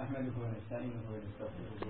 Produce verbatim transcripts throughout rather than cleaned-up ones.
نحمده ونستعينه ونستغفره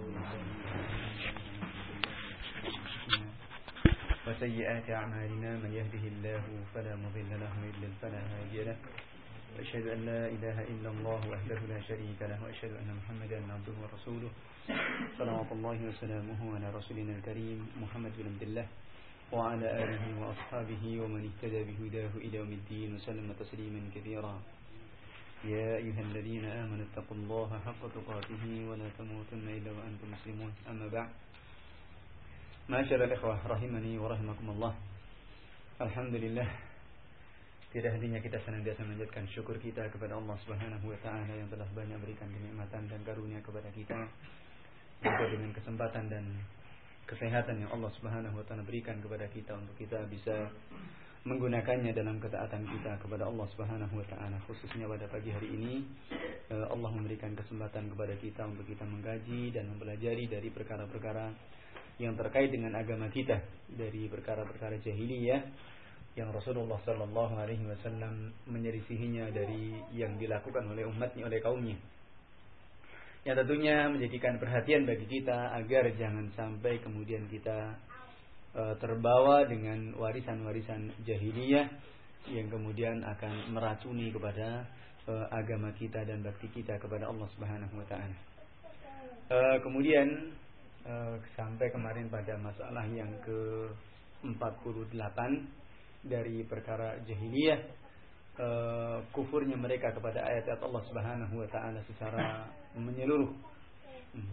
وسيئات أعمالنا من يهده الله فلا مضل له ومن يضلل فلا هادي له وأشهد أن لا إله إلا الله وحده لا شريك له وأشهد أن محمدا عبده ورسوله صلوات الله وسلامه على رسولنا الكريم محمد بن عبد الله وعلى آله وأصحابه ومن اهتدى بهداه إلى يوم الدين وسلم تسليما كثيرا. يا أيها الذين آمنوا اتقوا الله حق تقاته ولا تموتن إلا وأنتم مسلمون. أما بعد، معاشر الإخوة rahimani wa rahimakumullah. Alhamdulillah, tidak hentinya kita senantiasa menjadikan syukur kita kepada Allah Subhanahu wa taala yang telah banyak berikan kenikmatan dan karunia kepada kita, juga dengan kesempatan dan kesehatan yang Allah Subhanahu wa taala berikan kepada kita untuk kita bisa menggunakannya dalam ketaatan kita kepada Allah Subhanahu wa taala. Khususnya pada pagi hari ini Allah memberikan kesempatan kepada kita untuk kita mengkaji dan mempelajari dari perkara-perkara yang terkait dengan agama kita, dari perkara-perkara jahiliyah yang Rasulullah sallallahu alaihi wasallam menyelisihinya dari yang dilakukan oleh umatnya, oleh kaumnya. Yang tentunya menjadikan perhatian bagi kita agar jangan sampai kemudian kita terbawa dengan warisan-warisan jahiliyah yang kemudian akan meracuni kepada uh, agama kita dan bakti kita kepada Allah Subhanahu wa taala. Uh, kemudian uh, sampai kemarin pada masalah yang ke empat puluh delapan dari perkara jahiliyah, uh, kufurnya mereka kepada ayat-ayat Allah Subhanahu wa taala secara menyeluruh. Hmm.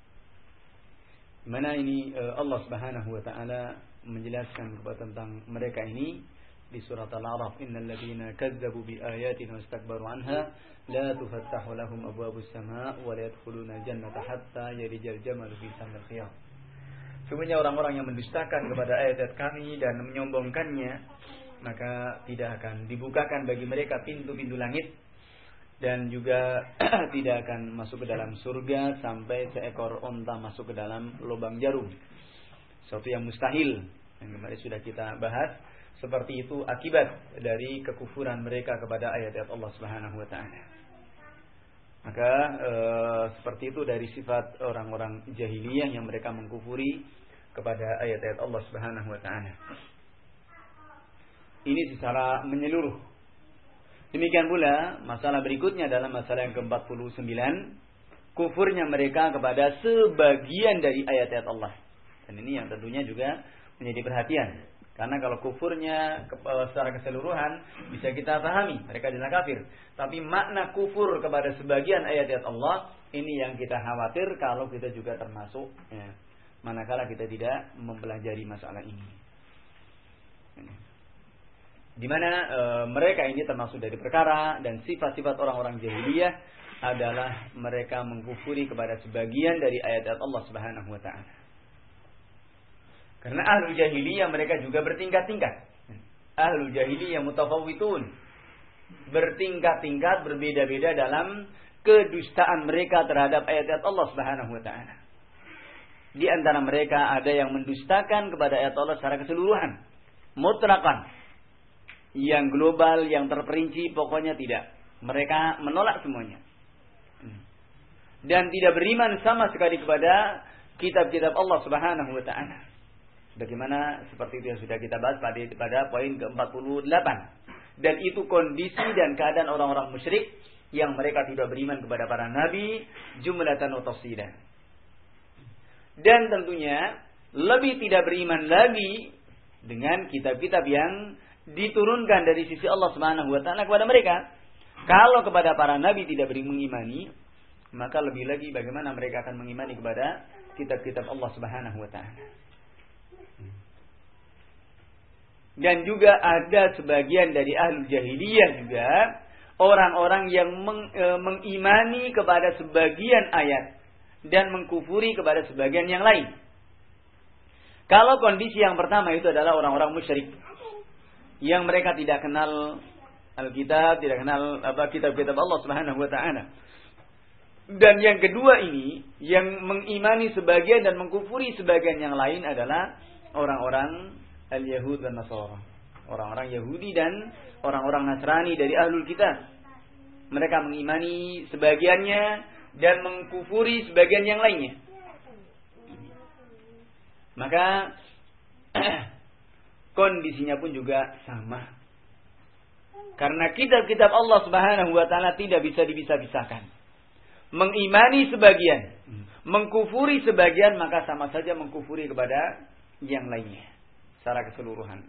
Mana ini Allah Subhanahu wa taala menjelaskan kepada tentang mereka ini di surat Al-A'raf, innal ladzina kazzabu bi ayatina wastakbaru anha la tufattahu lahum abwabus sama' wa la yadkhuluna jannata hatta yalijal jamalu fi samil khiyam. Sungguhnya orang-orang yang mendustakan kepada ayat-ayat kami dan menyombongkannya, maka tidak akan dibukakan bagi mereka pintu-pintu langit dan juga tidak akan masuk ke dalam surga sampai seekor onta masuk ke dalam lubang jarum. Suatu yang mustahil, yang kemarin sudah kita bahas. Seperti itu akibat dari kekufuran mereka kepada ayat-ayat Allah Subhanahu wa taala. Maka e, seperti itu dari sifat orang-orang jahiliyah yang mereka mengkufuri kepada ayat-ayat Allah Subhanahu wa taala. Ini secara menyeluruh. Demikian pula masalah berikutnya adalah masalah yang ke empat puluh sembilan, kufurnya mereka kepada sebagian dari ayat-ayat Allah. Dan ini yang tentunya juga menjadi perhatian. Karena kalau kufurnya secara keseluruhan bisa kita pahami, mereka adalah kafir. Tapi makna kufur kepada sebagian ayat-ayat Allah, ini yang kita khawatir kalau kita juga termasuk, ya, manakala kita tidak mempelajari masalah ini. Di mana e, mereka ini termasuk dari perkara dan sifat-sifat orang-orang jahiliyah adalah mereka mengkufuri kepada sebagian dari ayat-ayat Allah Subhanahu wa taala. Karena ahlul jahiliyah mereka juga bertingkat-tingkat. Ahlul jahiliyah mutafawwitun, bertingkat-tingkat, berbeda-beda dalam kedustaan mereka terhadap ayat-ayat Allah Subhanahu wa taala. Di antara mereka ada yang mendustakan kepada ayat Allah secara keseluruhan, mutlaqan. Yang global, yang terperinci, pokoknya tidak. Mereka menolak semuanya. Dan tidak beriman sama sekali kepada kitab-kitab Allah Subhanahu wa taala. Bagaimana seperti itu yang sudah kita bahas pada, pada poin ke empat puluh delapan. Dan itu kondisi dan keadaan orang-orang musyrik yang mereka tidak beriman kepada para nabi jumlatan wa tafsilan. Dan tentunya lebih tidak beriman lagi dengan kitab-kitab yang diturunkan dari sisi Allah Subhanahu wa taala kepada mereka. Kalau kepada para nabi tidak beri mengimani, maka lebih lagi bagaimana mereka akan mengimani kepada kitab-kitab Allah Subhanahu wa taala. Dan juga ada sebagian dari ahlul jahiliyah juga orang-orang yang meng, e, mengimani kepada sebagian ayat dan mengkufuri kepada sebagian yang lain. Kalau kondisi yang pertama itu adalah orang-orang musyrik yang mereka tidak kenal Alkitab, tidak kenal apa kitab-kitab Allah Subhanahu wa taala. Dan yang kedua ini, yang mengimani sebagian dan mengkufuri sebagian yang lain adalah orang-orang al-Yahud dan Nasara. Orang-orang Yahudi dan orang-orang Nasrani dari ahlul kitab. Mereka mengimani sebagiannya dan mengkufuri sebagian yang lainnya. Maka kondisinya pun juga sama. Karena kitab-kitab Allah Subhanahu wa taala tidak bisa dipisah-pisahkan. Mengimani sebagian, mengkufuri sebagian, maka sama saja mengkufuri kepada yang lainnya secara keseluruhan.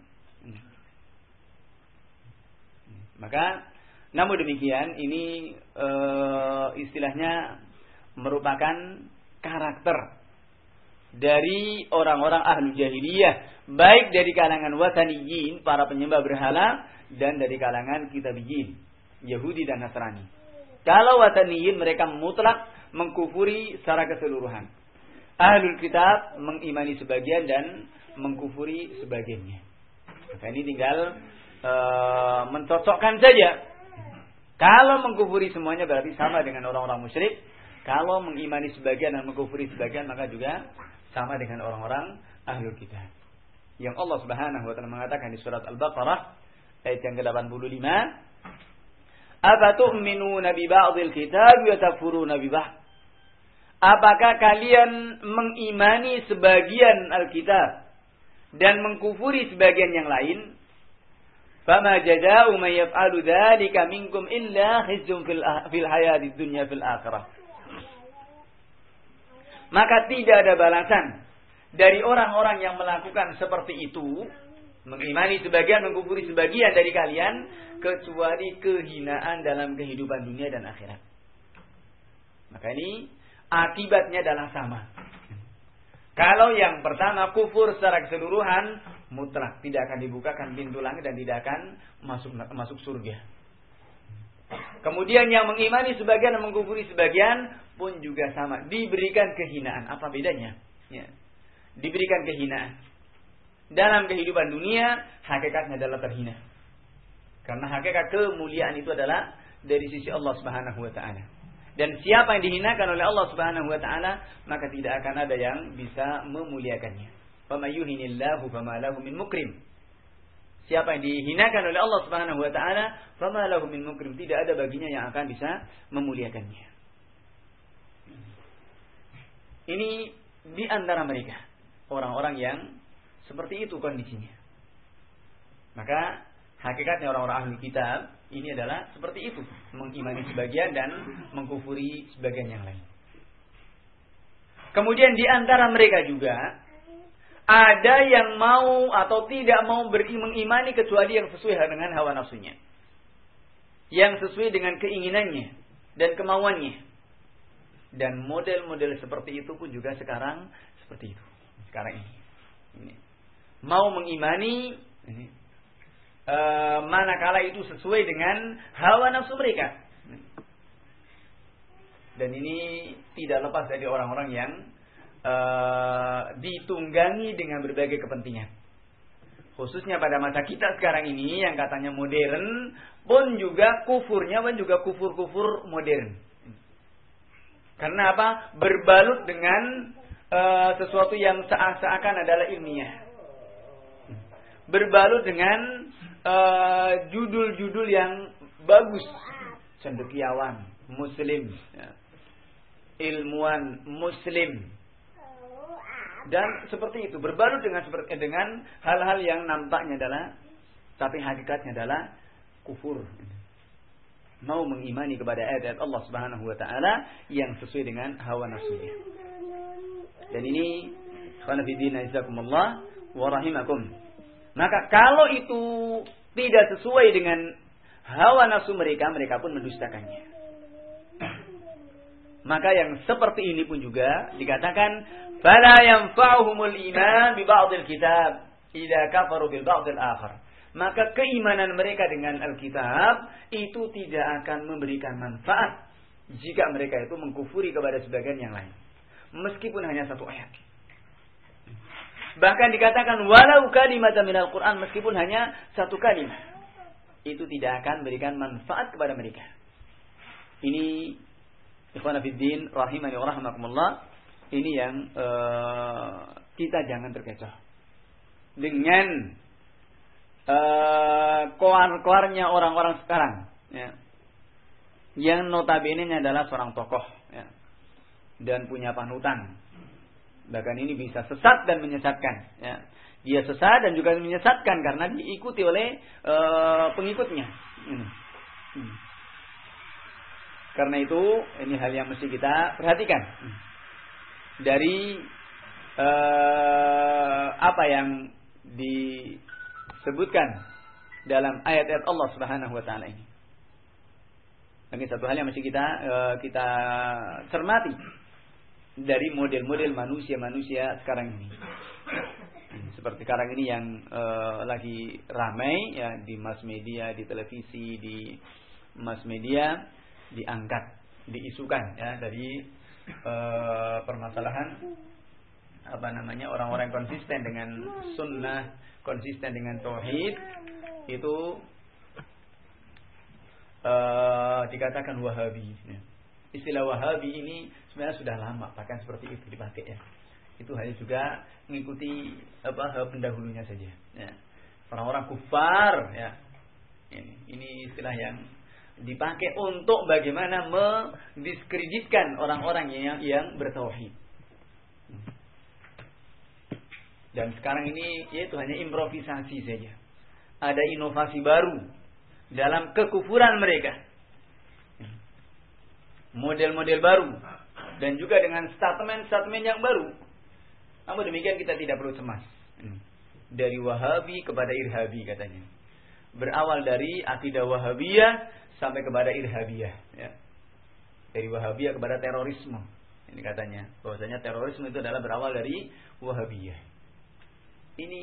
Maka namun demikian ini e, istilahnya merupakan karakter dari orang-orang ahlu jahiliyah, baik dari kalangan wataniyin, para penyembah berhala, dan dari kalangan kitabiyin, Yahudi dan Nasrani. Kalau wataniyin mereka mutlak mengkufuri secara keseluruhan. Ahlul kitab mengimani sebagian dan mengkufuri sebagiannya. Maka ini tinggal e, mencocokkan saja. Kalau mengkufuri semuanya berarti sama dengan orang-orang musyrik. Kalau mengimani sebagian dan mengkufuri sebagian maka juga sama dengan orang-orang ahlul kitab. Yang Allah Subhanahu wa taala mengatakan di surat Al-Baqarah ayat yang ke delapan puluh lima, "Afatu'minuna bi ba'dil kitab wa takfuruna bi ba'd?" Apakah kalian mengimani sebagian Alkitab dan mengkufuri sebagian yang lain? Fama jazaa'u man yaf'alu dzalika minkum illa khizyun fil fil hayatid dunya fil akhirah. Maka tidak ada balasan dari orang-orang yang melakukan seperti itu, mengimani sebagian, mengkufuri sebagian dari kalian, kecuali kehinaan dalam kehidupan dunia dan akhirat. Maka ini akibatnya adalah sama. Kalau yang pertama kufur secara keseluruhan, mutlak tidak akan dibukakan pintu langit dan tidak akan masuk masuk surga. Kemudian yang mengimani sebagian dan mengkufuri sebagian pun juga sama, diberikan kehinaan. Apa bedanya? Ya. Diberikan kehinaan. Dalam kehidupan dunia, hakikatnya adalah terhina. Karena hakikat kemuliaan itu adalah dari sisi Allah Subhanahu wa taala. Dan siapa yang dihinakan oleh Allah Subhanahu wa taala, maka tidak akan ada yang bisa memuliakannya. Fama yuhinillahu fama lahu min mukrim. Siapa yang dihinakan oleh Allah Subhanahu wa taala, fama lahu min mukrim, tidak ada baginya yang akan bisa memuliakannya. Ini di antara mereka orang-orang yang seperti itu kondisinya. Maka hakikatnya orang-orang ahli kitab ini adalah seperti itu, mengimani sebagian dan mengkufuri sebagian yang lain. Kemudian di antara mereka juga ada yang mau atau tidak mau mengimani kecuali yang sesuai dengan hawa nafsunya, yang sesuai dengan keinginannya dan kemauannya. Dan model-model seperti itu pun juga sekarang seperti itu. Sekarang ini, ini. mau mengimani ini, e, manakala itu sesuai dengan hawa nafsu mereka. Dan ini tidak lepas dari orang-orang yang e, ditunggangi dengan berbagai kepentingan. Khususnya pada masa kita sekarang ini yang katanya modern, pun juga kufurnya pun juga kufur-kufur modern. Karena apa? Berbalut dengan e, sesuatu yang seakan adalah ilmiah. Berbalut dengan uh, judul-judul yang bagus, cendekiawan muslim, ya. Ilmuwan muslim, dan seperti itu, berbalut dengan seperti dengan hal-hal yang nampaknya adalah, tapi hakikatnya adalah kufur. Mau mengimani kepada ayat Allah Subhanahu wa taala yang sesuai dengan hawa nafsunya. Dan ini khana fillah jazakumullah wa rahimakum. Maka kalau itu tidak sesuai dengan hawa nafsu mereka, mereka pun mendustakannya. Maka yang seperti ini pun juga dikatakan fala yanfa'uhumul iman bi ba'dil kitab idza kafaru bil ba'dil akhar. Maka keimanan mereka dengan Alkitab itu tidak akan memberikan manfaat jika mereka itu mengkufuri kepada sebagian yang lain, meskipun hanya satu ayat. Bahkan dikatakan walau kalimatan minal Quran, meskipun hanya satu kalimat, itu tidak akan memberikan manfaat kepada mereka. Ini ikhwan fiddin rahimani wa rahimakumullah, ini yang uh, kita jangan terkecoh dengan uh, koar-koarnya orang-orang sekarang, ya, yang notabene adalah seorang tokoh, ya. dan punya panutan. Bahkan ini bisa sesat dan menyesatkan. Ya. Dia sesat dan juga menyesatkan karena diikuti oleh uh, pengikutnya. Hmm. Hmm. Karena itu ini hal yang mesti kita perhatikan. Dari uh, apa yang disebutkan dalam ayat-ayat Allah Subhanahu wa taala ini. Ini satu hal yang mesti kita uh, kita cermati dari model-model manusia-manusia sekarang ini. Seperti sekarang ini yang uh, lagi ramai ya di mass media, di televisi, di mass media diangkat, diisukan ya dari uh, permasalahan apa namanya orang-orang konsisten dengan sunnah, konsisten dengan tauhid itu uh, dikatakan Wahabi. Ya. Istilah Wahabi ini sebenarnya sudah lama, bahkan seperti itu dipakai ya. Itu hanya juga mengikuti apa pendahulunya saja. Ya. Orang-orang kufar ya. Ini, ini istilah yang dipakai untuk bagaimana mendiskreditkan orang-orang yang yang bertauhid. Dan sekarang ini yaitu hanya improvisasi saja. Ada inovasi baru dalam kekufuran mereka. Model-model baru dan juga dengan statement-statement yang baru. Namun demikian kita tidak perlu cemas. Dari Wahabi kepada Irhabi katanya. Berawal dari akidah Wahabiyah sampai kepada Irhabiyah. Ya. Dari Wahabiyah kepada terorisme. Ini katanya. Bahwasanya terorisme itu adalah berawal dari Wahabiyah. Ini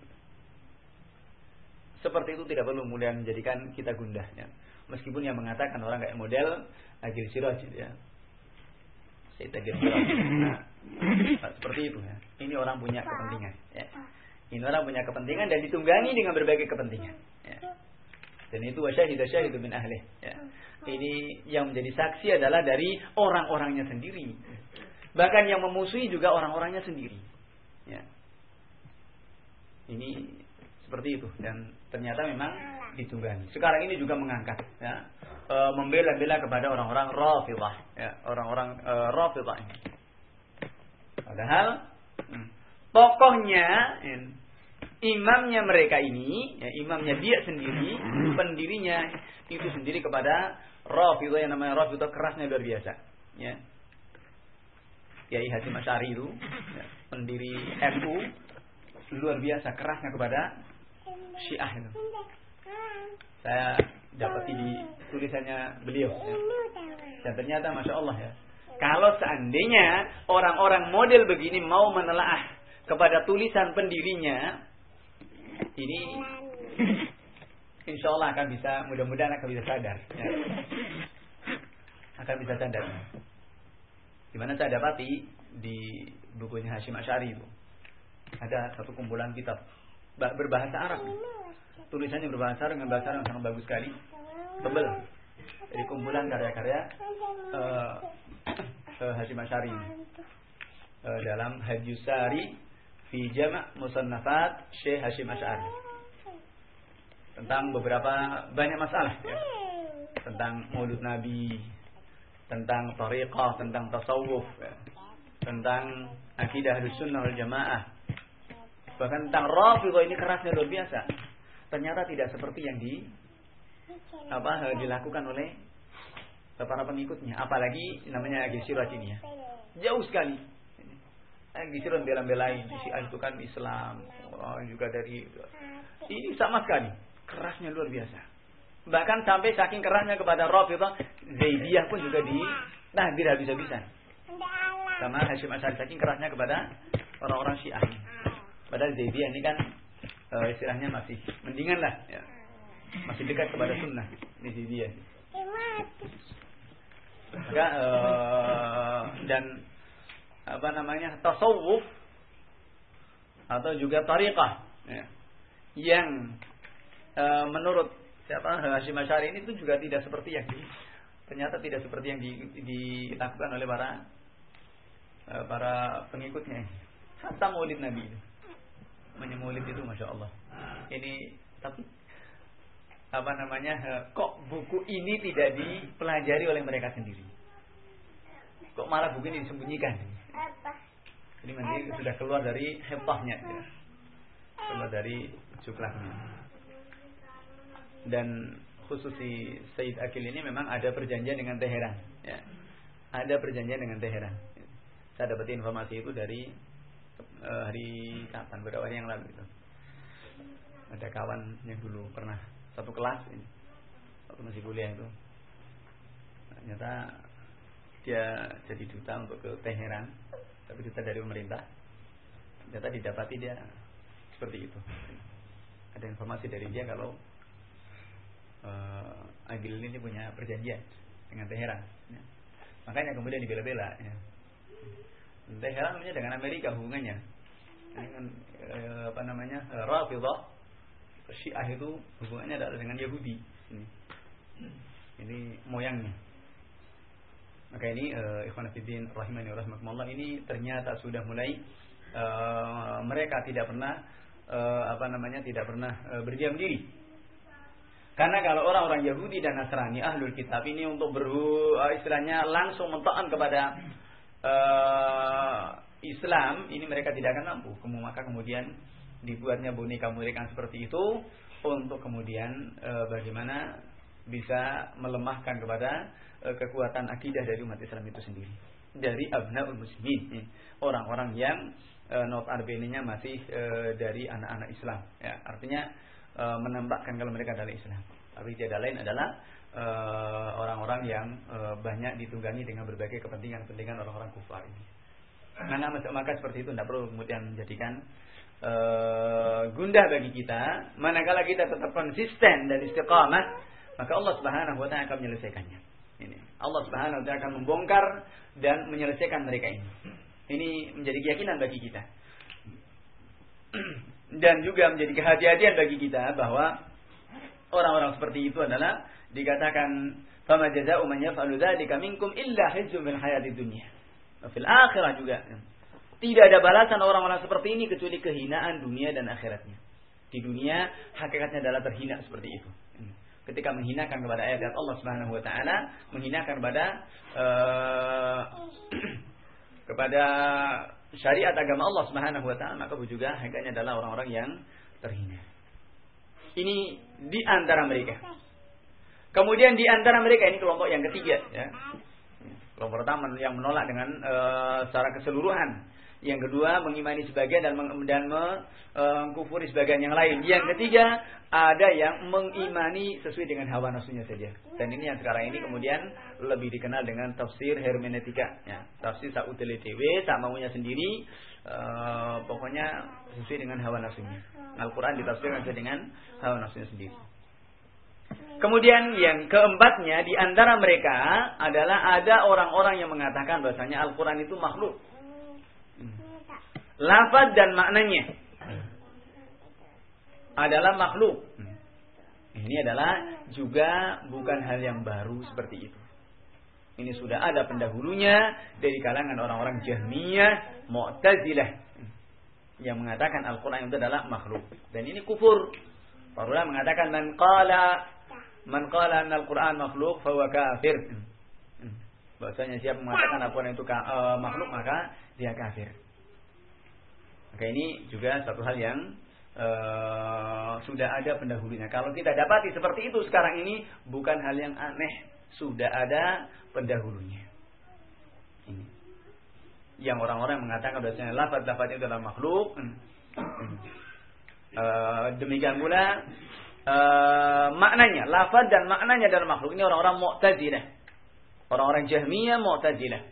seperti itu tidak perlu kemudian menjadikan kita gundah. Ya. Meskipun yang mengatakan orang kayak model Agil Siraj ya. Saya Agil Siraj. Nah, seperti itu ya. Ini orang punya kepentingan ya. Ini orang punya kepentingan dan ditunggangi dengan berbagai kepentingan ya. Dan itu wasyahidah syahidu min ahlih ya. Ini yang menjadi saksi adalah dari orang-orangnya sendiri. Bahkan yang memusuhi juga orang-orangnya sendiri ya. Ini seperti itu dan ternyata memang ditunggangi. Sekarang ini juga mengangkat ya, e, membela-bela kepada orang-orang Rafidhah ya, orang-orang e, Rafidhah ini. Padahal hmm, tokohnya in, imamnya mereka ini ya, imamnya dia sendiri, pendirinya itu sendiri kepada Rafidhah yang namanya Rafidhah kerasnya luar biasa ya. Kiai Hasyim Asy'ari itu ya, pendiri N U luar biasa kerasnya kepada Syiah itu. Saya dapati di tulisannya beliau ya. Dan ternyata Masya Allah ya. Kalau seandainya orang-orang model begini mau menelaah kepada tulisan pendirinya, ini insya Allah akan bisa, mudah-mudahan akan bisa sadar ya. Akan bisa sadar. Dimana saya dapati di bukunya Hasyim Asy'ari itu ada satu kumpulan kitab berbahasa Arab. Tulisannya berbahasa Arab dengan bahasa Arab yang sangat bagus sekali. Tebal. Dari kumpulan karya-karya uh, uh, Hasyim Asy'ari uh, dalam Hadiyus Sari fi Jama' Musannafat Syekh Hasyim Asy'ari. Tentang beberapa banyak masalah ya. Tentang Maulid Nabi, tentang tariqah, tentang tasawuf ya. Tentang akidah Ahlussunnah wal Jamaah. Bahkan tentang Rafidhah ini kerasnya luar biasa. Ternyata tidak seperti yang di apa dilakukan oleh para pengikutnya. Apalagi namanya Agil Siraj ini ya. Jauh sekali. Agil Siraj bela-belain Syiah itu kan Islam. Oh, juga dari ini sama sekali kerasnya luar biasa. Bahkan sampai saking kerasnya kepada Rafidhah, Zaidiyah pun juga di nah tidak habis-habisan. Sama Hasyim Asy'ari saking kerasnya kepada orang-orang Syiah. Padahal Zaidiyah ini kan uh, istilahnya masih mendingan lah ya. Masih dekat kepada sunnah ini Zaidiyah. Maka uh, dan apa namanya tasawuf atau juga tariqah ya. Yang uh, menurut siapa Hasyim Asy'ari ini itu juga tidak seperti yang di, ternyata tidak seperti yang di, dilakukan oleh para uh, para pengikutnya. Hatta Maulid Nabi itu. Menyemulid itu Masya Allah. Ini tapi apa namanya kok buku ini tidak dipelajari oleh mereka sendiri. kok malah buku ini disembunyikan? Ini nanti sudah keluar dari hepahnya, ya. Keluar dari juklahnya. Dan khusus si Sayyid Aqil ini memang ada perjanjian dengan Teheran, ya. Ada perjanjian dengan Teheran. Saya dapat informasi itu dari uh, hari kapan, beberapa hari yang lalu itu. Ada kawan yang dulu pernah satu kelas ini, waktu masih kuliah itu, ternyata dia jadi duta untuk ke Teheran, tapi duta dari pemerintah. Ternyata didapati dia seperti itu. Ada informasi dari dia kalau uh, Aqil ini punya perjanjian dengan Teheran, ya. Makanya kemudian dibela-bela, ya. Teheran punya dengan Amerika hubungannya, dengan uh, apa namanya uh, Rafidhah, Syiah itu hubungannya adalah dengan Yahudi. Ini, ini moyangnya. Maka ini uh, ikhwan fillah rahimani wa rahimakumullah, ini ternyata sudah mulai uh, mereka tidak pernah uh, apa namanya tidak pernah uh, berdiam diri. Karena kalau orang-orang Yahudi dan Nasrani ahlul kitab ini untuk beru uh, istilahnya langsung mentaat kepada uh, Islam, ini mereka tidak akan mampu. Maka kemudian dibuatnya boneka-boneka seperti itu untuk kemudian uh, bagaimana bisa melemahkan kepada uh, kekuatan akidah dari umat Islam itu sendiri, dari abnaul muslimin, orang-orang yang uh, notabene-nya masih uh, dari anak-anak Islam, ya. Artinya uh, menampakkan kalau mereka adalah Islam, tapi tiada lain adalah uh, orang-orang yang uh, banyak ditunggangi dengan berbagai kepentingan-kepentingan orang-orang kufar ini. Nah, maka seperti itu tidak perlu kemudian menjadikan Uh, gundah bagi kita. Manakala kita tetap konsisten dan istiqamah, maka Allah Subhanahu wa taala akan menyelesaikannya. Ini Allah Subhanahu wa taala akan membongkar dan menyelesaikan mereka ini. Ini menjadi keyakinan bagi kita. Dan juga menjadi kehati-hatian bagi kita bahwa orang-orang seperti itu adalah dikatakan fama jazaa'u man yaf'alu dzalika minkum illa khizyun fil hayatid dunya. Fil akhirah juga. Tidak ada balasan orang-orang seperti ini kecuali kehinaan dunia dan akhiratnya. Di dunia hakikatnya adalah terhina seperti itu. Ketika menghinakan kepada ayat Allah Subhanahu wa taala, menghinakan kepada uh, kepada syariat agama Allah Subhanahu wa taala, maka juga hakikatnya adalah orang-orang yang terhina. Ini di antara mereka. Kemudian di antara mereka ini kelompok yang ketiga, ya. Kelompok pertama yang menolak dengan uh, secara keseluruhan. Yang kedua mengimani sebagian dan meng, dan mengkufuri sebagian yang lain. Yang ketiga ada yang mengimani sesuai dengan hawa nafsunya saja. Dan ini yang sekarang ini kemudian lebih dikenal dengan tafsir hermeneutika, ya. Tafsir sautele dewe, sak maunya sendiri, uh, pokoknya sesuai dengan hawa nafsunya. Al-Qur'an ditafsirkan sesuai dengan hawa nafsunya sendiri. Kemudian yang keempatnya di antara mereka adalah ada orang-orang yang mengatakan bahwasanya Al-Qur'an itu makhluk. Lafaz dan maknanya adalah makhluk. Ini adalah juga bukan hal yang baru seperti itu. Ini sudah ada pendahulunya dari kalangan orang-orang Jahmiyah, Mu'tazilah, yang mengatakan Al-Quran itu adalah makhluk. Dan ini kufur. Para ulama mengatakan man qala man qala anna Al-Quran makhluk fa huwa kafir. Bahwasanya siapa mengatakan Al-Quran itu uh, makhluk maka dia kafir. Maka ini juga satu hal yang uh, sudah ada pendahulunya. Kalau kita dapati seperti itu sekarang ini bukan hal yang aneh, sudah ada pendahulunya. Ini yang orang-orang mengatakan bahwasanya lafaz-lafaz itu adalah makhluk. Uh, demikian pula uh, maknanya, lafaz dan maknanya adalah makhluk. Ini orang-orang Mu'tazilah, orang-orang Jahmiyah, Mu'tazilah.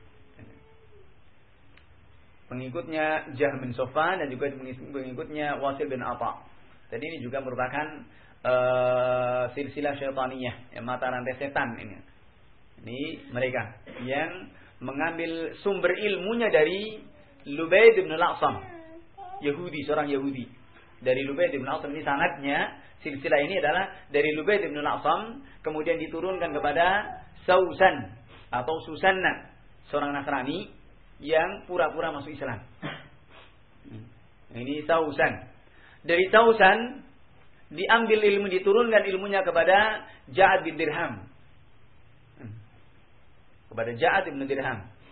Pengikutnya Jahm bin Safwan dan juga pengikutnya Wasil bin Atha. Jadi ini juga merupakan uh, silsilah syaitaniyah, ya, mata rantai setan ini. Ini mereka yang mengambil sumber ilmunya dari Lubayd bin Al-A'sam, Yahudi, seorang Yahudi. Dari Lubayd bin Al-A'sam ini sanadnya, silsilah ini adalah dari Lubayd bin Al-A'sam kemudian diturunkan kepada Sausan atau Susanna, seorang Nasrani yang pura-pura masuk Islam. Ini Sausan. Dari Sausan diambil ilmu, diturunkan ilmunya kepada Ja'ad bin Dirham. Kepada Ja'ad bin Dirham.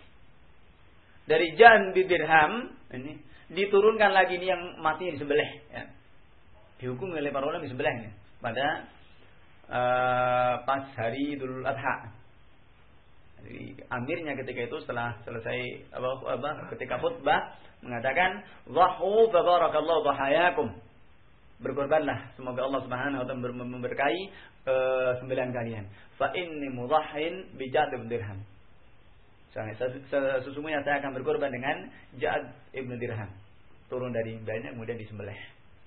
Dari Ja'd bin Dirham ini diturunkan lagi ini yang mati disembelih ya. Dihukum oleh para ulama disembelihnya pada uh, pas hari Idul Adha. Jadi amirnya ketika itu setelah selesai apa, apa ketika khutbah mengatakan dhahu fa barakallahu dhahayakum. Berkorbanlah semoga Allah Subhanahu wa taala memberkahi uh, sembelihan kalian. Fa inni mudahhin bi Ja'd bin Dirham. Sesungguhnya saya akan berkorban dengan Ja'd ibn Dirham. Turun dari banyak kemudian disembelih.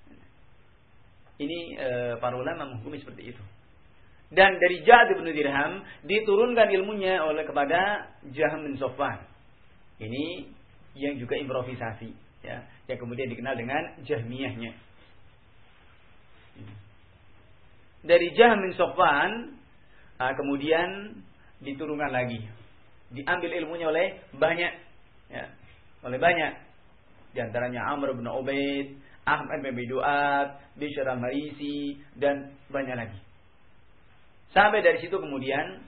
Ini e, para ulama menghukumi seperti itu. Dan dari Ja'd ibn Dirham diturunkan ilmunya oleh kepada Jahm bin Safwan. Ini yang juga improvisasi, ya, yang kemudian dikenal dengan Jahmiyahnya. Dari Jahm bin Safwan kemudian diturunkan lagi. Diambil ilmunya oleh banyak, ya, oleh banyak. Di antaranya Amr bin Ubaid, Ahmad bin Duat, Bishr al-Marisi dan banyak lagi. Sampai dari situ kemudian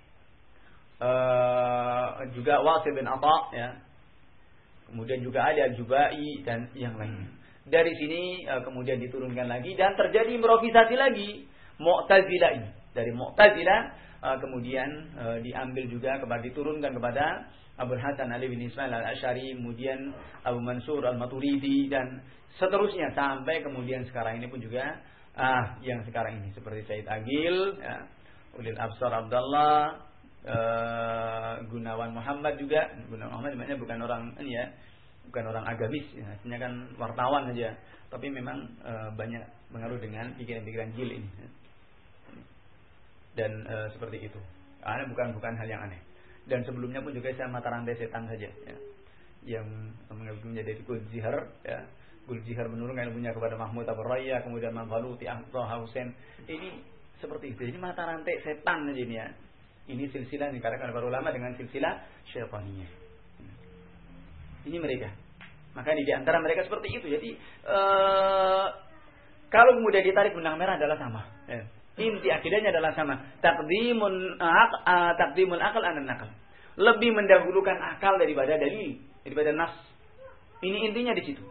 uh, juga Wasil bin Atha, ya. Kemudian juga ada Al-Jubai dan yang lainnya. Dari sini uh, kemudian diturunkan lagi dan terjadi improvisasi lagi Mu'tazilah ini. Dari Mu'tazilah Uh, kemudian uh, diambil juga kepada diturunkan kepada Abu Hasan Ali bin Ismail al-Asy'ari, kemudian Abu Mansur al-Maturidi dan seterusnya sampai kemudian sekarang ini pun juga ah yang sekarang ini seperti Said Agil, ya, Ulil Absar Abdullah, uh, Gunawan Muhammad juga. Gunawan Muhammad sebenarnya bukan orang ini ya, bukan orang agamis, ya, aslinya kan wartawan saja, tapi memang uh, banyak pengaruh dengan pikiran-pikiran jil ini. Ya. Dan e, seperti itu. Aneh bukan bukan hal yang aneh. Dan sebelumnya pun juga saya mata rantai setan saja, ya. Yang mengambilnya dari Gulzihar, ya. Gulzihar menurunkan ilmunya kepada Mahmud Abu Raya, kemudian Maghluti Ahmad Husain. Ini seperti itu. Ini mata rantai setan saja ini ya. Ini silsilah dikatakan oleh para ulama dengan silsilah syaitaniyah. Ini mereka. Maka di antara mereka seperti itu. Jadi e, kalau kemudian ditarik benang merah adalah sama, ya. Inti akidahnya adalah sama. Taqdimun uh, taqdimul akal anan nakal. Lebih mendahulukan akal daripada dalil, daripada nas. Ini intinya di situ.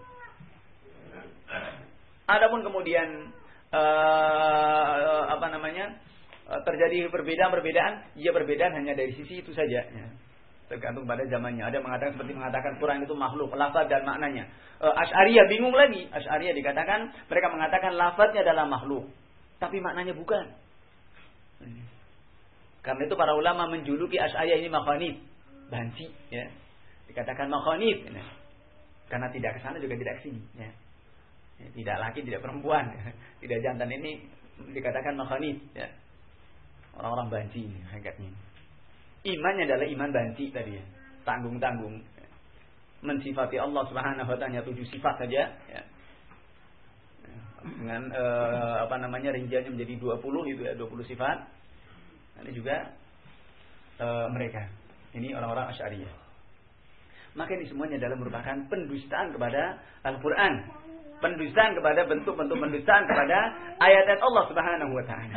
Adapun kemudian uh, apa namanya? Uh, terjadi perbedaan-perbedaan, ya perbedaan hanya dari sisi itu saja, ya. Tergantung pada zamannya. Ada mengatakan seperti mengatakan Quran itu makhluk, lafaz dan maknanya. Uh, Asy'ariyah bingung lagi. Asy'ariyah dikatakan mereka mengatakan lafaznya adalah makhluk, tapi maknanya bukan. Karena itu para ulama menjuluki Asy'ariyah ini makhanif, banci, ya. Dikatakan makhanif, ya. Karena tidak ke sana juga tidak ke sini, ya. Ya, tidak laki, tidak perempuan, ya. Tidak jantan, ini dikatakan makhanif, ya. Orang-orang banci ini hakikatnya. Imannya adalah iman banci tadi, ya. Tanggung-tanggung, ya. Mensifati Allah Subhanahu wa taala tujuh sifat saja, ya. Dengan eh, apa namanya rinciannya menjadi dua puluh itu ya, dua puluh sifat. Ini juga eh, mereka. Ini orang-orang Asy'ariyah. Maka ini semuanya adalah merupakan pendustaan kepada Al-Qur'an. Pendustaan kepada bentuk-bentuk pendustaan kepada ayat-ayat Allah Subhanahu wa taala.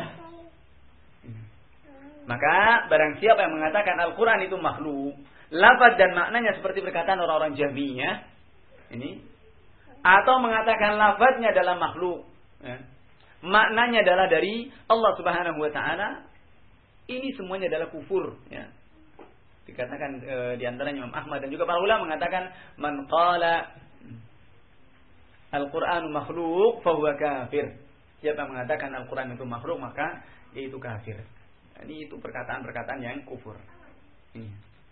Maka barang siapa yang mengatakan Al-Qur'an itu makhluk, lafaz dan maknanya seperti perkataan orang-orang Jahmiyah, ini atau mengatakan lafaznya adalah makhluk, ya, maknanya adalah dari Allah Subhanahu wa taala, ini semuanya adalah kufur, ya. Dikatakan e, di antaranya Imam Ahmad dan juga para ulama mengatakan man qala Al-Qur'anu makhluk fa huwa kafir. Siapa yang mengatakan Al-Qur'an itu makhluk maka itu kafir. Ini itu perkataan-perkataan yang kufur. Ini.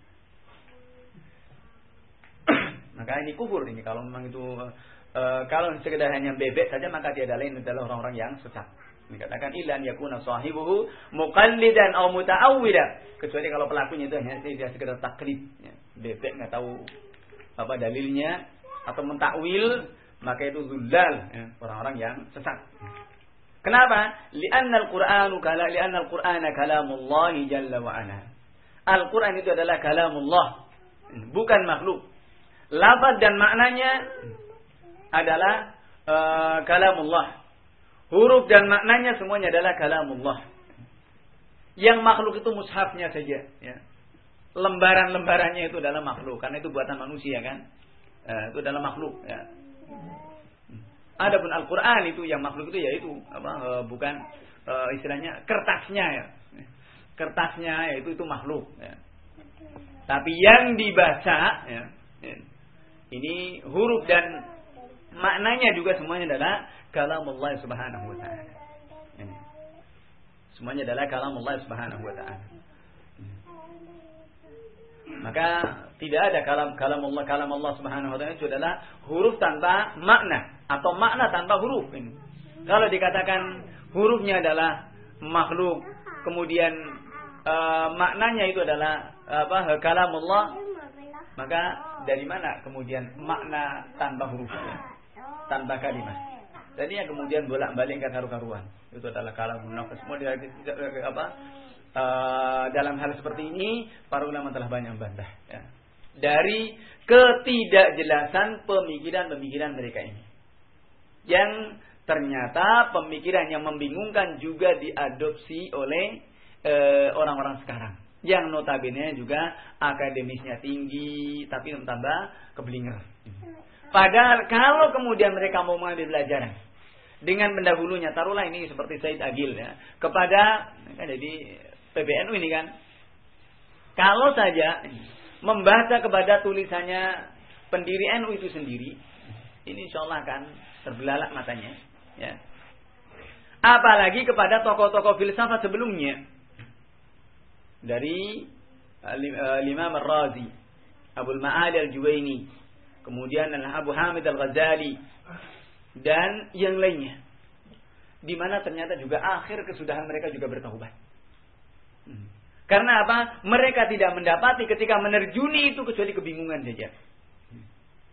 Maka ini kufur ini kalau memang itu Uh, kalau sekedar hanya bebek saja maka dia adalah ini adalah orang-orang yang sesat. Dikatakan ilan yakuna sahibuhu muqallidan aw muta'awwida. Kecuali kalau pelakunya itu hanya dia sekedar taklid, ya. Bebek enggak tahu apa dalilnya atau mentakwil, maka itu zullal, ya. Orang-orang yang sesat. Kenapa? Li'anna al-Qur'anu kala li'anna al-Qur'ana kalamullah jalla wa ala. Al-Qur'an itu adalah kalamullah, bukan makhluk. Lafaz dan maknanya adalah uh, kalamullah. Huruf dan maknanya semuanya adalah kalamullah. Yang makhluk itu mushafnya saja, ya. lembaran-lembarannya itu adalah makhluk, karena itu buatan manusia kan. Eh, itu adalah makhluk ya. Adapun Al-Qur'an itu yang makhluk itu yaitu apa e, bukan e, istilahnya kertasnya ya. Kertasnya yaitu itu makhluk ya. Tapi yang dibaca ya, ya, ini huruf dan maknanya juga semuanya adalah kalamullah subhanahu wa ta'ala. Ini. Semuanya adalah kalamullah subhanahu wa ta'ala. Maka tidak ada kalam kalam Allah kalam Allah Subhanahu wa taala itu adalah huruf tanpa makna atau makna tanpa huruf ini. Kalau dikatakan hurufnya adalah makhluk, kemudian uh, maknanya itu adalah apa kalam Allah, maka dari mana kemudian makna tanpa huruf, tanpa kalimat? Jadi yang kemudian bolak-balik kan karu-karuan. Itu adalah kalam nafas. Semua dia apa? Uh, dalam hal seperti ini para ulama telah banyak membantah ya. Dari ketidakjelasan pemikiran-pemikiran mereka ini, yang ternyata pemikiran yang membingungkan juga diadopsi oleh uh, orang-orang sekarang, yang notabene juga akademisnya tinggi tapi tambah keblinger. Padahal kalau kemudian mereka mau mengambil pelajaran dengan pendahulunya, taruhlah ini seperti Said Agil ya, kepada kan jadi P B N U ini kan, kalau saja membaca kepada tulisannya pendiri N U itu sendiri, ini insya Allah akan terbelalak matanya ya. Apalagi kepada tokoh-tokoh filsafat sebelumnya, dari uh, Imam Ar-Razi, Abul Ma'ali Al-Juwaini, kemudian Abu Hamid Al-Ghazali dan yang lainnya, di mana ternyata juga akhir kesudahan mereka juga bertaubat. Hmm. Karena apa? Mereka tidak mendapati ketika menerjuni itu kecuali kebingungan saja. Hmm.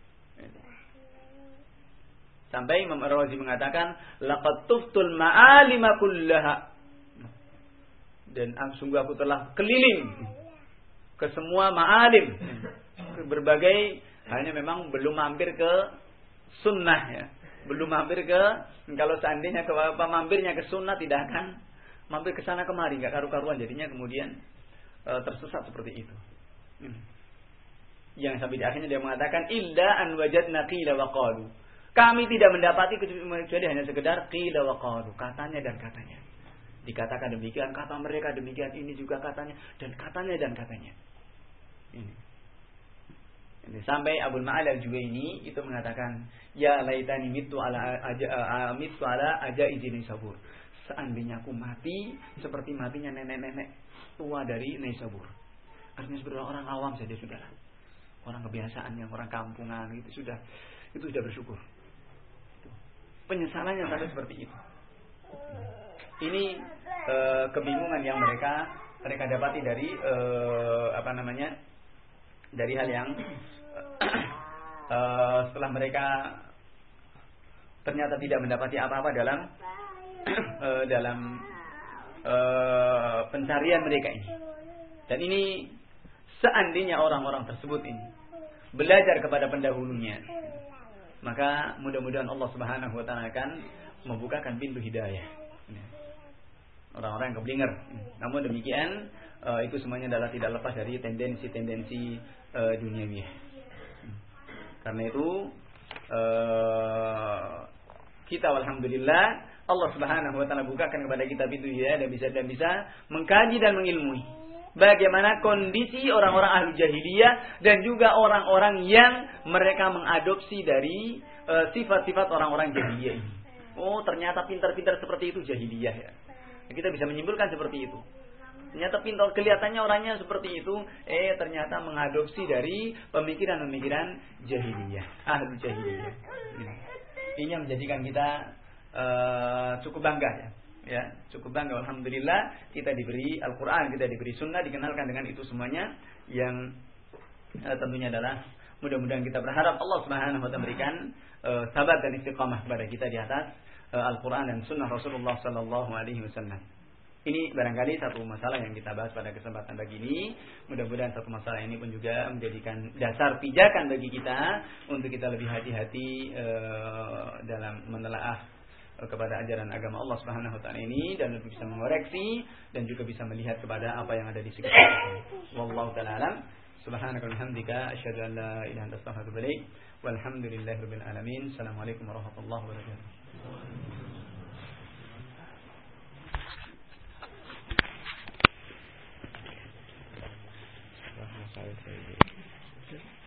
Sampai Imam Ar-Razi mengatakan, laqad tuftul ma'alima kullaha. Dan sungguh aku telah keliling ke semua ma'alim, ke berbagai, hanya memang belum mampir ke sunnah ya. Belum mampir ke, kalau seandainya ke apa mampirnya ke sunnah tidak akan mampir ke sana kemari, enggak karu-karuan jadinya, kemudian e, tersesat seperti itu. Hmm. Yang sampai di akhirnya dia mengatakan illa an wajadna qila wa qalu. Kami tidak mendapati kecuali hanya sekedar qila wa qalu, katanya dan katanya. Dikatakan demikian, kata mereka demikian, ini juga katanya dan katanya dan katanya. Ini. Ini sampai Abul Ma'al Al-Juwaini itu mengatakan, ya laitani mitu ala aja mitu ala aja izin sabur. Seandainya aku mati seperti matinya nenek-nenek tua dari Naisabur. Artinya sebenarnya orang awam saja sudahlah. Orang kebiasaan yang orang kampungan itu sudah itu sudah bersyukur. Penyesalannya sampai seperti itu. Ini e, kebingungan yang mereka mereka dapati dari e, apa namanya? Dari hal yang e, setelah mereka ternyata tidak mendapati apa-apa dalam Uh, dalam uh, pencarian mereka ini. Dan ini seandainya orang-orang tersebut ini belajar kepada pendahulunya, maka mudah-mudahan Allah Subhanahu wa taala akan membukakan pintu hidayah. Orang-orang yang keblinger. Namun demikian uh, itu semuanya adalah tidak lepas dari tendensi-tendensi uh, duniawi. Karena itu uh, kita alhamdulillah Allah Subhanahu wa taala bukakan kepada kita pintu hidayah dan bisa dan bisa mengkaji dan mengilmui bagaimana kondisi orang-orang ahli jahiliyah dan juga orang-orang yang mereka mengadopsi dari uh, sifat-sifat orang-orang jahiliyah ini. Oh, ternyata pintar-pintar seperti itu jahiliyah ya. Kita bisa menyimpulkan seperti itu. Ternyata pintar, kelihatannya orangnya seperti itu, eh ternyata mengadopsi dari pemikiran-pemikiran jahiliyah, ahli jahiliyah. Ini yang menjadikan kita Uh, cukup bangga ya, ya cukup bangga. Alhamdulillah kita diberi Al-Quran, kita diberi Sunnah, dikenalkan dengan itu semuanya, yang uh, tentunya adalah mudah-mudahan kita berharap Allah Subhanahu wa taala berikan uh, sabar dan istiqamah kepada kita di atas uh, Al-Quran dan Sunnah Rasulullah Sallallahu Alaihi Wasallam. Ini barangkali satu masalah yang kita bahas pada kesempatan pagi ini. Mudah-mudahan satu masalah ini pun juga menjadikan dasar pijakan bagi kita untuk kita lebih hati-hati uh, dalam menelaah kepada ajaran agama Allah Subhanahu wa taala ini dan lebih bisa mengoreksi dan juga bisa melihat kepada apa yang ada di sekitar kita. Wallahu taala alam. Subhanaka wa bihamdika asyhadu an la ilaha illa anta astaghfiruka wa atubu ilaik. Walhamdulillahirabbil alamin. Assalamualaikum warahmatullahi wabarakatuh.